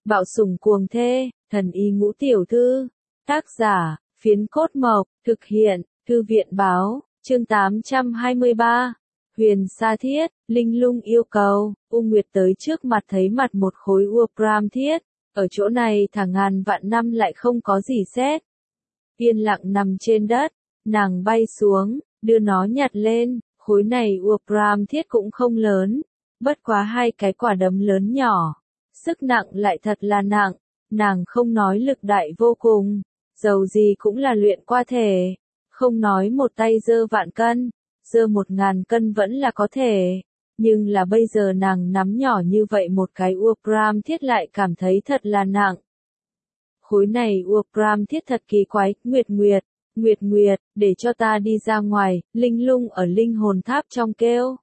Bạo sủng cuồng thê, thần y ngũ tiểu thư. Tác giả, Phiến Cốt Mộc, thực hiện, Thư viện báo, chương 823. Huyền Sa Thiết, Linh Lung yêu cầu, U Nguyệt tới trước mặt thấy mặt một khối Urpram thiết, ở chỗ này thả ngàn vạn năm lại không có gì xét. Yên lặng nằm trên đất, nàng bay xuống, đưa nó nhặt lên, khối này Urpram thiết cũng không lớn, bất quá hai cái quả đấm lớn nhỏ, sức nặng lại thật là nặng, nàng không nói lực đại vô cùng, dầu gì cũng là luyện qua thể, không nói một tay dơ vạn cân, dơ 1000 cân vẫn là có thể, nhưng là bây giờ nàng nắm nhỏ như vậy một cái Urpram thiết lại cảm thấy thật là nặng. Khối này Urpram thiết thật kỳ quái, Nguyệt Nguyệt, để cho ta đi ra ngoài, Linh Lung ở linh hồn tháp trong kêu.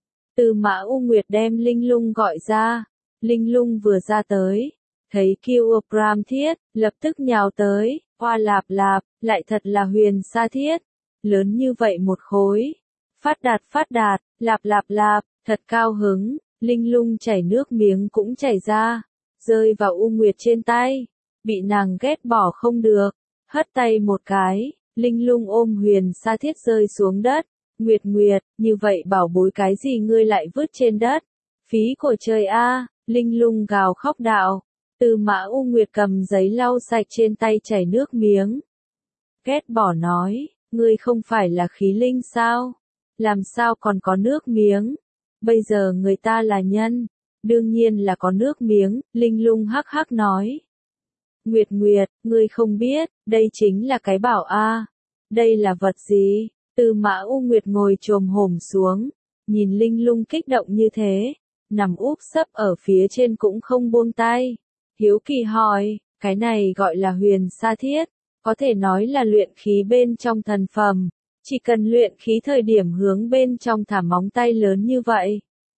Tư Mã U Nguyệt đem Linh Lung gọi ra, Linh Lung vừa ra tới, thấy kêu Urpram thiết, lập tức nhào tới, hoa lạp lạp, lại thật là huyền sa thiết, lớn như vậy một khối. Phát đạt, lạp lạp lạp, thật cao hứng, Linh Lung chảy nước miếng cũng chảy ra, rơi vào U Nguyệt trên tay, bị nàng ghét bỏ không được, hất tay một cái, Linh Lung ôm huyền sa thiết rơi xuống đất, Nguyệt, như vậy bảo bối cái gì ngươi lại vứt trên đất, phí của trời a, Linh Lung gào khóc đạo, Tư Mã U Nguyệt cầm giấy lau sạch trên tay chảy nước miếng. Ghét bỏ nói, ngươi không phải là khí linh sao? Làm sao còn có nước miếng? Bây giờ người ta là nhân, đương nhiên là có nước miếng, Linh Lung hắc hắc nói. Nguyệt, ngươi không biết, đây chính là cái bảo a. Đây là vật gì? Tư Mã U Nguyệt ngồi chồm hổm xuống, nhìn Linh Lung kích động như thế, nằm úp sấp ở phía trên cũng không buông tay. Hiếu kỳ hỏi, cái này gọi là huyền sa thiết, có thể nói là luyện khí bên trong thần phẩm, chỉ cần luyện khí thời điểm hướng bên trong thả móng tay lớn như vậy.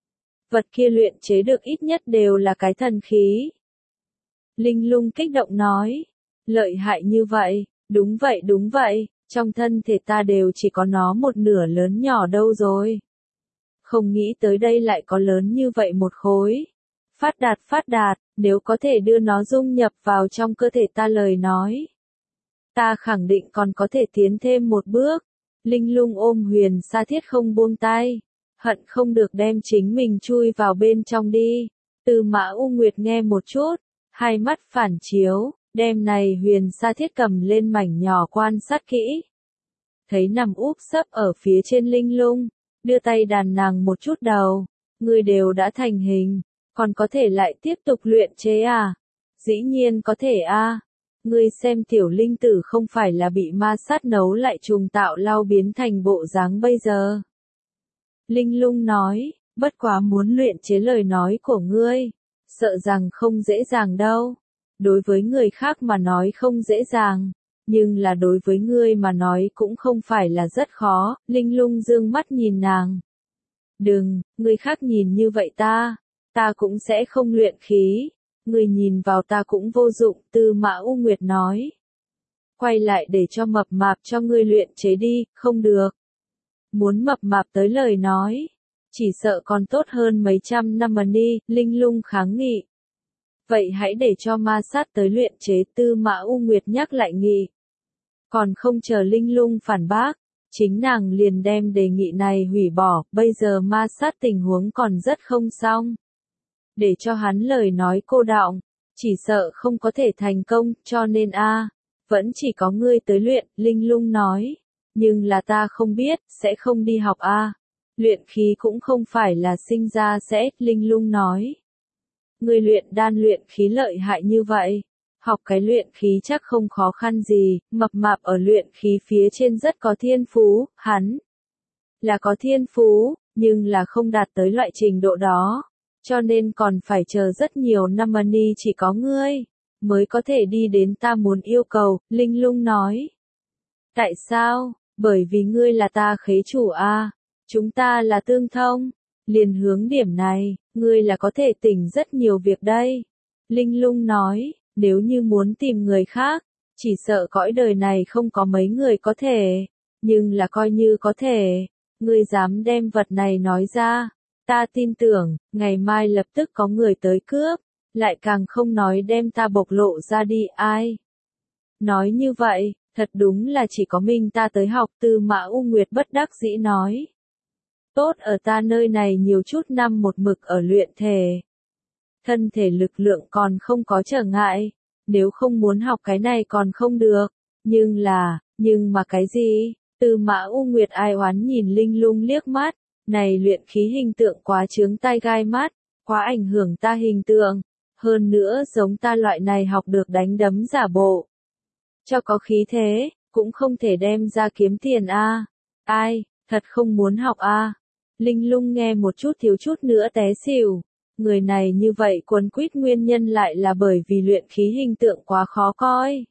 Vật kia luyện chế được ít nhất đều là cái thần khí. Linh Lung kích động nói, lợi hại như vậy, đúng vậy, trong thân thể ta đều chỉ có nó một nửa lớn nhỏ đâu rồi. Không nghĩ tới đây lại có lớn như vậy một khối. Phát đạt, nếu có thể đưa nó dung nhập vào trong cơ thể ta lời nói. Ta khẳng định còn có thể tiến thêm một bước. Linh Lung ôm huyền sa thiết không buông tay, hận không được đem chính mình chui vào bên trong đi. Tư Mã U Nguyệt nghe một chút, hai mắt phản chiếu, đem này huyền sa thiết cầm lên mảnh nhỏ quan sát kỹ. Thấy nằm úp sấp ở phía trên Linh Lung, đưa tay đàn nàng một chút đầu, người đều đã thành hình, còn có thể lại tiếp tục luyện chế à? Dĩ nhiên có thể a. Ngươi xem tiểu linh tử không phải là bị ma sát nấu lại trùng tạo lao biến thành bộ dáng bây giờ. Linh Lung nói, bất quá muốn luyện chế lời nói của ngươi, sợ rằng không dễ dàng đâu. Đối với người khác mà nói không dễ dàng, nhưng là đối với ngươi mà nói cũng không phải là rất khó. Linh Lung dương mắt nhìn nàng. Đừng, người khác nhìn như vậy ta cũng sẽ không luyện khí. Người nhìn vào ta cũng vô dụng, Tư Mã U Nguyệt nói. Quay lại để cho mập mạp cho ngươi luyện chế đi, không được. Muốn mập mạp tới lời nói, chỉ sợ còn tốt hơn mấy trăm năm mà đi, Linh Lung kháng nghị. Vậy hãy để cho ma sát tới luyện chế, Tư Mã U Nguyệt nhắc lại nghị. Còn không chờ Linh Lung phản bác, chính nàng liền đem đề nghị này hủy bỏ, bây giờ ma sát tình huống còn rất không xong. Để cho hắn lời nói cô đọng, chỉ sợ không có thể thành công, cho nên vẫn chỉ có ngươi tới luyện, Linh Lung nói. Nhưng là ta không biết, sẽ không đi học luyện khí cũng không phải là sinh ra sẽ, Linh Lung nói. Ngươi luyện đan luyện khí lợi hại như vậy, học cái luyện khí chắc không khó khăn gì, mập mạp ở luyện khí phía trên rất có thiên phú, hắn là có thiên phú, nhưng là không đạt tới loại trình độ đó. Cho nên còn phải chờ rất nhiều năm mà ni chỉ có ngươi mới có thể đi đến ta muốn yêu cầu, Linh Lung nói. Tại sao? Bởi vì ngươi là ta khế chủ chúng ta là tương thông, liền hướng điểm này, ngươi là có thể tỉnh rất nhiều việc đây. Linh Lung nói, nếu như muốn tìm người khác, chỉ sợ cõi đời này không có mấy người có thể, nhưng là coi như có thể, ngươi dám đem vật này nói ra. Ta tin tưởng, ngày mai lập tức có người tới cướp, lại càng không nói đem ta bộc lộ ra đi ai. Nói như vậy, thật đúng là chỉ có mình ta tới học. Tư Mã U Nguyệt bất đắc dĩ nói. Tốt ở ta nơi này nhiều chút năm một mực ở luyện thể. Thân thể lực lượng còn không có trở ngại, nếu không muốn học cái này còn không được, nhưng mà cái gì? Tư Mã U Nguyệt ai oán nhìn Linh Lung liếc mắt, này luyện khí hình tượng quá chướng tai gai mắt, quá ảnh hưởng ta hình tượng, hơn nữa giống ta loại này học được đánh đấm giả bộ. Cho có khí thế, cũng không thể đem ra kiếm tiền a. Ai, thật không muốn học a. Linh Lung nghe một chút thiếu chút nữa té xỉu. Người này như vậy quấn quýt nguyên nhân lại là bởi vì luyện khí hình tượng quá khó coi.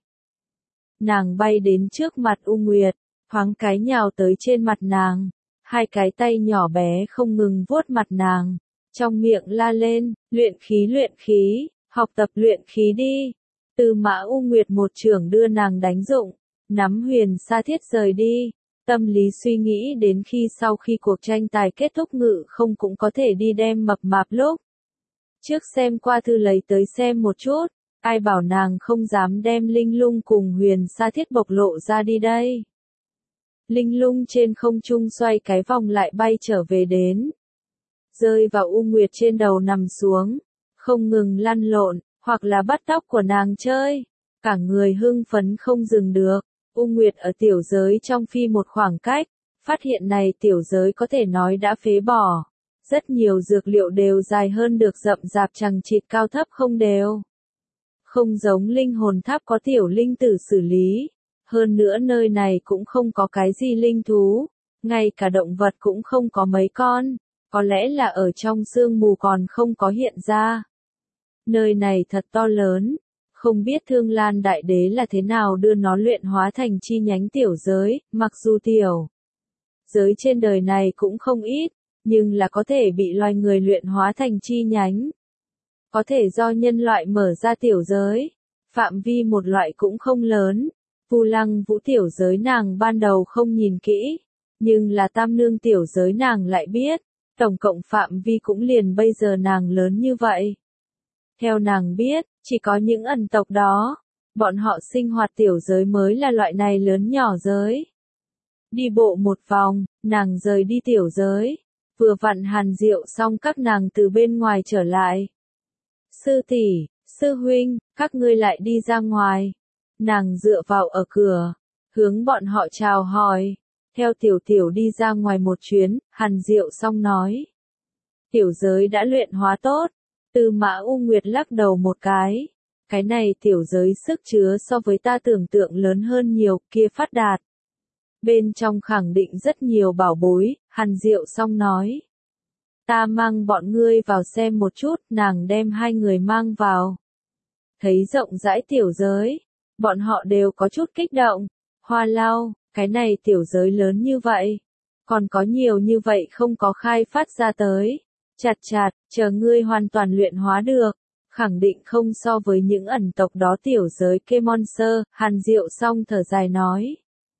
Nàng bay đến trước mặt U Nguyệt, thoáng cái nhào tới trên mặt nàng, hai cái tay nhỏ bé không ngừng vuốt mặt nàng, trong miệng la lên, luyện khí, học tập luyện khí đi. Tư Mã U Nguyệt một chưởng đưa nàng đánh dụng, nắm Huyền Sa Thiết rời đi. Tâm lý suy nghĩ đến khi sau khi cuộc tranh tài kết thúc Ngự Không cũng có thể đi đem mập mạp lúc trước xem qua thư lấy tới xem một chút, ai bảo nàng không dám đem Linh Lung cùng Huyền Sa Thiết bộc lộ ra đi đây. Linh Lung trên không trung xoay cái vòng lại bay trở về đến, rơi vào U Nguyệt trên đầu nằm xuống, không ngừng lăn lộn, hoặc là bắt tóc của nàng chơi, cả người hưng phấn không dừng được. U Nguyệt ở tiểu giới trong phi một khoảng cách, phát hiện này tiểu giới có thể nói đã phế bỏ. Rất nhiều dược liệu đều dài hơn được rậm rạp chằng chịt cao thấp không đều. Không giống linh hồn tháp có tiểu linh tử xử lý. Hơn nữa nơi này cũng không có cái gì linh thú, ngay cả động vật cũng không có mấy con, có lẽ là ở trong sương mù còn không có hiện ra. Nơi này thật to lớn, không biết Thương Lan Đại Đế là thế nào đưa nó luyện hóa thành chi nhánh tiểu giới, mặc dù tiểu giới trên đời này cũng không ít, nhưng là có thể bị loài người luyện hóa thành chi nhánh. Có thể do nhân loại mở ra tiểu giới, phạm vi một loại cũng không lớn. Vu Lăng Vũ tiểu giới nàng ban đầu không nhìn kỹ, nhưng là Tam Nương tiểu giới nàng lại biết, tổng cộng phạm vi cũng liền bây giờ nàng lớn như vậy. Theo nàng biết, chỉ có những ẩn tộc đó, bọn họ sinh hoạt tiểu giới mới là loại này lớn nhỏ giới. Đi bộ một vòng, nàng rời đi tiểu giới, vừa vặn Hàn Diệu xong các nàng từ bên ngoài trở lại. Sư tỷ, sư huynh, các ngươi lại đi ra ngoài. Nàng dựa vào ở cửa, hướng bọn họ chào hỏi. Theo tiểu tiểu đi ra ngoài một chuyến, Hàn Diệu xong nói. Tiểu giới đã luyện hóa tốt. Tư Mã U Nguyệt lắc đầu một cái này tiểu giới sức chứa so với ta tưởng tượng lớn hơn nhiều, kia phát đạt. Bên trong khẳng định rất nhiều bảo bối, Hàn Diệu xong nói. Ta mang bọn ngươi vào xem một chút, nàng đem hai người mang vào. Thấy rộng rãi tiểu giới, bọn họ đều có chút kích động. Hoa Lao, cái này tiểu giới lớn như vậy, còn có nhiều như vậy không có khai phát ra tới. Chặt, chờ ngươi hoàn toàn luyện hóa được, khẳng định không so với những ẩn tộc đó tiểu giới Kemonser, Hàn Diệu xong thở dài nói.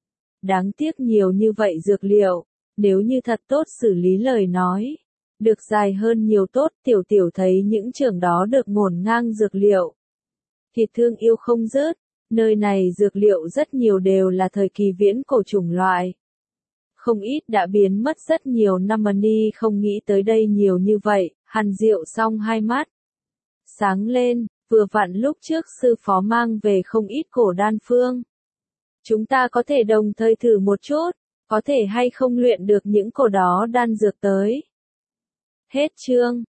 Đáng tiếc nhiều như vậy dược liệu, nếu như thật tốt xử lý lời nói, được dài hơn nhiều tốt. Tiểu tiểu thấy những trường đó được ngổn ngang dược liệu. Thịt thương yêu không dứt, nơi này dược liệu rất nhiều đều là thời kỳ viễn cổ chủng loại. Không ít đã biến mất rất nhiều năm Ni không nghĩ tới đây nhiều như vậy, Hàn Diệu xong hai mắt. Sáng lên, vừa vặn lúc trước sư phó mang về không ít cổ đan phương. Chúng ta có thể đồng thời thử một chút, có thể hay không luyện được những cổ đó đan dược tới. Hết chương.